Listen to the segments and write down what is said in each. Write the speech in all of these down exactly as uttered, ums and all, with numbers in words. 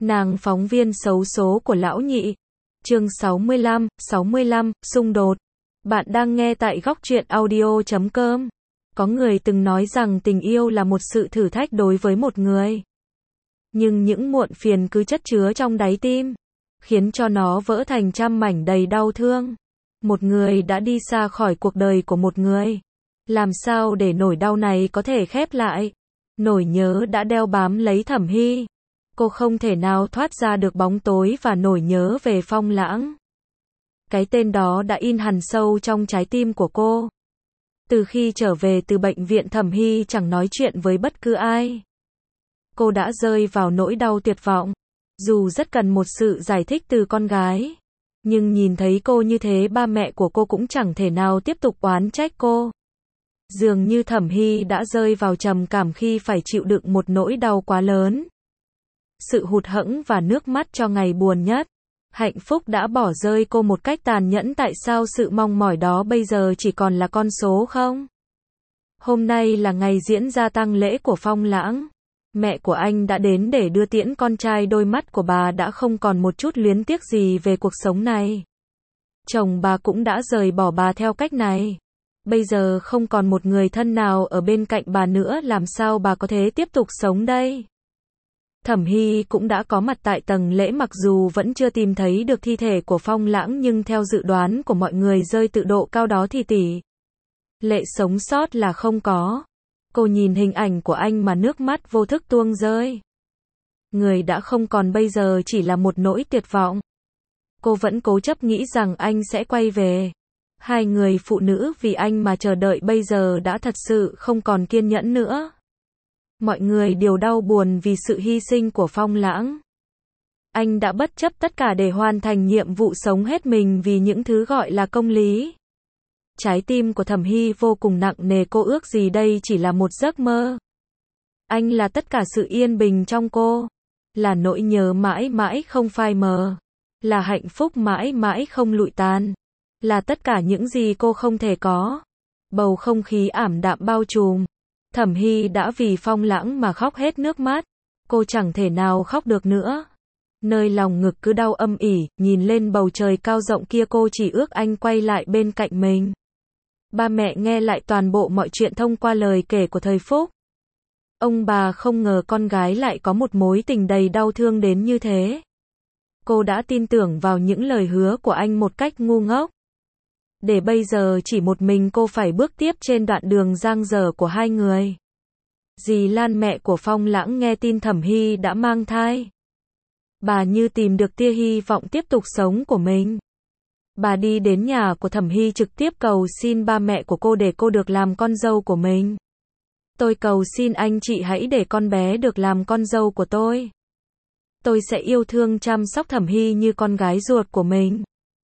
Nàng phóng viên xấu số của lão nhị. Chương sáu mươi lăm, sáu mươi lăm, xung đột. Bạn đang nghe tại góc truyện audio chấm com. Có người từng nói rằng tình yêu là một sự thử thách đối với một người. Nhưng những muộn phiền cứ chất chứa trong đáy tim, khiến cho nó vỡ thành trăm mảnh đầy đau thương. Một người đã đi xa khỏi cuộc đời của một người. Làm sao để nỗi đau này có thể khép lại? Nỗi nhớ đã đeo bám lấy Thẩm Hy. Cô không thể nào thoát ra được bóng tối và nỗi nhớ về Phong Lãng. Cái tên đó đã in hằn sâu trong trái tim của cô. Từ khi trở về từ bệnh viện, Thẩm Hy chẳng nói chuyện với bất cứ ai. Cô đã rơi vào nỗi đau tuyệt vọng. Dù rất cần một sự giải thích từ con gái, nhưng nhìn thấy cô như thế, ba mẹ của cô cũng chẳng thể nào tiếp tục oán trách cô. Dường như Thẩm Hy đã rơi vào trầm cảm khi phải chịu đựng một nỗi đau quá lớn. Sự hụt hẫng và nước mắt cho ngày buồn nhất. Hạnh phúc đã bỏ rơi cô một cách tàn nhẫn. Tại sao sự mong mỏi đó bây giờ chỉ còn là con số không? Hôm nay là ngày diễn ra tang lễ của Phong Lãng. Mẹ của anh đã đến để đưa tiễn con trai. Đôi mắt của bà đã không còn một chút luyến tiếc gì về cuộc sống này. Chồng bà cũng đã rời bỏ bà theo cách này. Bây giờ không còn một người thân nào ở bên cạnh bà nữa, làm sao bà có thể tiếp tục sống đây? Thẩm Hy cũng đã có mặt tại tầng lễ, mặc dù vẫn chưa tìm thấy được thi thể của Phong Lãng, nhưng theo dự đoán của mọi người rơi tự độ cao đó thì tỷ lệ sống sót là không có. Cô nhìn hình ảnh của anh mà nước mắt vô thức tuôn rơi. Người đã không còn bây giờ chỉ là một nỗi tuyệt vọng. Cô vẫn cố chấp nghĩ rằng anh sẽ quay về. Hai người phụ nữ vì anh mà chờ đợi bây giờ đã thật sự không còn kiên nhẫn nữa. Mọi người đều đau buồn vì sự hy sinh của Phong Lãng. Anh đã bất chấp tất cả để hoàn thành nhiệm vụ, sống hết mình vì những thứ gọi là công lý. Trái tim của Thẩm Hy vô cùng nặng nề. Cô ước gì đây chỉ là một giấc mơ. Anh là tất cả sự yên bình trong cô. Là nỗi nhớ mãi mãi không phai mờ. Là hạnh phúc mãi mãi không lụi tàn. Là tất cả những gì cô không thể có. Bầu không khí ảm đạm bao trùm. Thẩm Hy đã vì Phong Lãng mà khóc hết nước mắt. Cô chẳng thể nào khóc được nữa. Nơi lòng ngực cứ đau âm ỉ, nhìn lên bầu trời cao rộng kia, cô chỉ ước anh quay lại bên cạnh mình. Ba mẹ nghe lại toàn bộ mọi chuyện thông qua lời kể của thầy Phúc. Ông bà không ngờ con gái lại có một mối tình đầy đau thương đến như thế. Cô đã tin tưởng vào những lời hứa của anh một cách ngu ngốc. Để bây giờ chỉ một mình cô phải bước tiếp trên đoạn đường dang dở của hai người. Dì Lan, mẹ của Phong Lãng, nghe tin Thẩm Hy đã mang thai. Bà như tìm được tia hy vọng tiếp tục sống của mình. Bà đi đến nhà của Thẩm Hy trực tiếp cầu xin ba mẹ của cô để cô được làm con dâu của mình. Tôi cầu xin anh chị hãy để con bé được làm con dâu của tôi. Tôi sẽ yêu thương chăm sóc Thẩm Hy như con gái ruột của mình.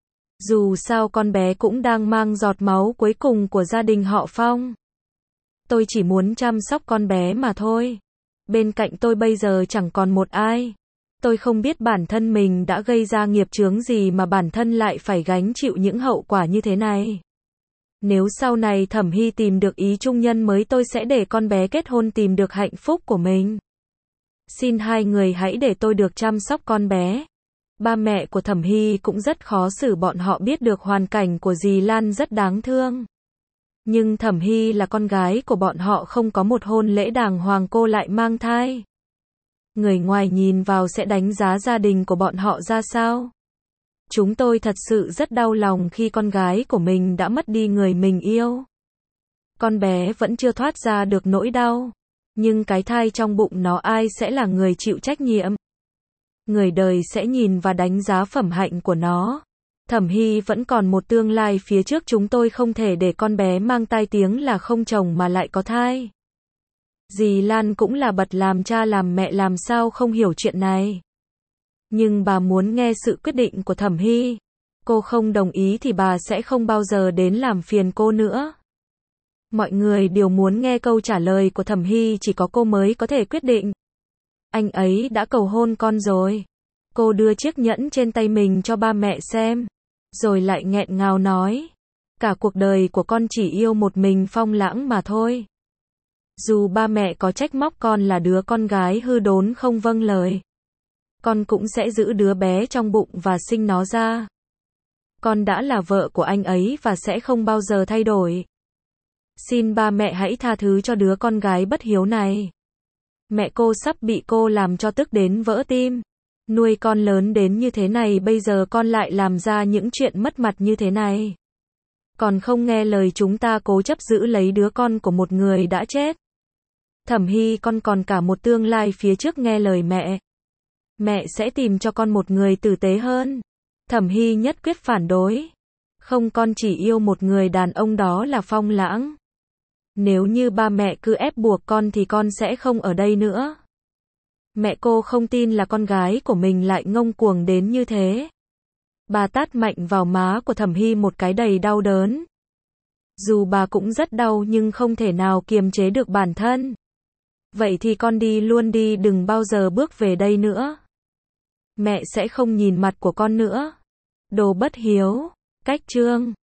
Dù sao con bé cũng đang mang giọt máu cuối cùng của gia đình họ Phong. Tôi chỉ muốn chăm sóc con bé mà thôi. Bên cạnh tôi bây giờ chẳng còn một ai. Tôi không biết bản thân mình đã gây ra nghiệp chướng gì mà bản thân lại phải gánh chịu những hậu quả như thế này. Nếu sau này Thẩm Hy tìm được ý chung nhân mới, tôi sẽ để con bé kết hôn, tìm được hạnh phúc của mình. Xin hai người hãy để tôi được chăm sóc con bé. Ba mẹ của Thẩm Hy cũng rất khó xử, bọn họ biết được hoàn cảnh của dì Lan rất đáng thương. Nhưng Thẩm Hy là con gái của bọn họ, không có một hôn lễ đàng hoàng, cô lại mang thai. Người ngoài nhìn vào sẽ đánh giá gia đình của bọn họ ra sao? Chúng tôi thật sự rất đau lòng khi con gái của mình đã mất đi người mình yêu. Con bé vẫn chưa thoát ra được nỗi đau. Nhưng cái thai trong bụng nó, ai sẽ là người chịu trách nhiệm? Người đời sẽ nhìn và đánh giá phẩm hạnh của nó. Thẩm Hy vẫn còn một tương lai phía trước, chúng tôi không thể để con bé mang tai tiếng là không chồng mà lại có thai. Dì Lan cũng là bậc làm cha làm mẹ, làm sao không hiểu chuyện này. Nhưng bà muốn nghe sự quyết định của Thẩm Hy. Cô không đồng ý thì bà sẽ không bao giờ đến làm phiền cô nữa. Mọi người đều muốn nghe câu trả lời của Thẩm Hy, chỉ có cô mới có thể quyết định. Anh ấy đã cầu hôn con rồi. Cô đưa chiếc nhẫn trên tay mình cho ba mẹ xem. Rồi lại nghẹn ngào nói. Cả cuộc đời của con chỉ yêu một mình Phong Lãng mà thôi. Dù ba mẹ có trách móc con là đứa con gái hư đốn không vâng lời. con cũng sẽ giữ đứa bé trong bụng và sinh nó ra. Con đã là vợ của anh ấy và sẽ không bao giờ thay đổi. Xin ba mẹ hãy tha thứ cho đứa con gái bất hiếu này. Mẹ cô sắp bị cô làm cho tức đến vỡ tim. Nuôi con lớn đến như thế này bây giờ con lại làm ra những chuyện mất mặt như thế này. Còn không nghe lời chúng ta cố chấp giữ lấy đứa con của một người đã chết. Thẩm Hy, con còn cả một tương lai phía trước, nghe lời mẹ. Mẹ sẽ tìm cho con một người tử tế hơn. Thẩm Hy nhất quyết phản đối. Không, con chỉ yêu một người đàn ông, đó là Phong Lãng. Nếu như ba mẹ cứ ép buộc con thì con sẽ không ở đây nữa. Mẹ cô không tin là con gái của mình lại ngông cuồng đến như thế. Bà tát mạnh vào má của Thẩm Hy một cái đầy đau đớn. Dù bà cũng rất đau nhưng không thể nào kiềm chế được bản thân. Vậy thì con đi luôn đi, đừng bao giờ bước về đây nữa. Mẹ sẽ không nhìn mặt của con nữa. Đồ bất hiếu. Cách chương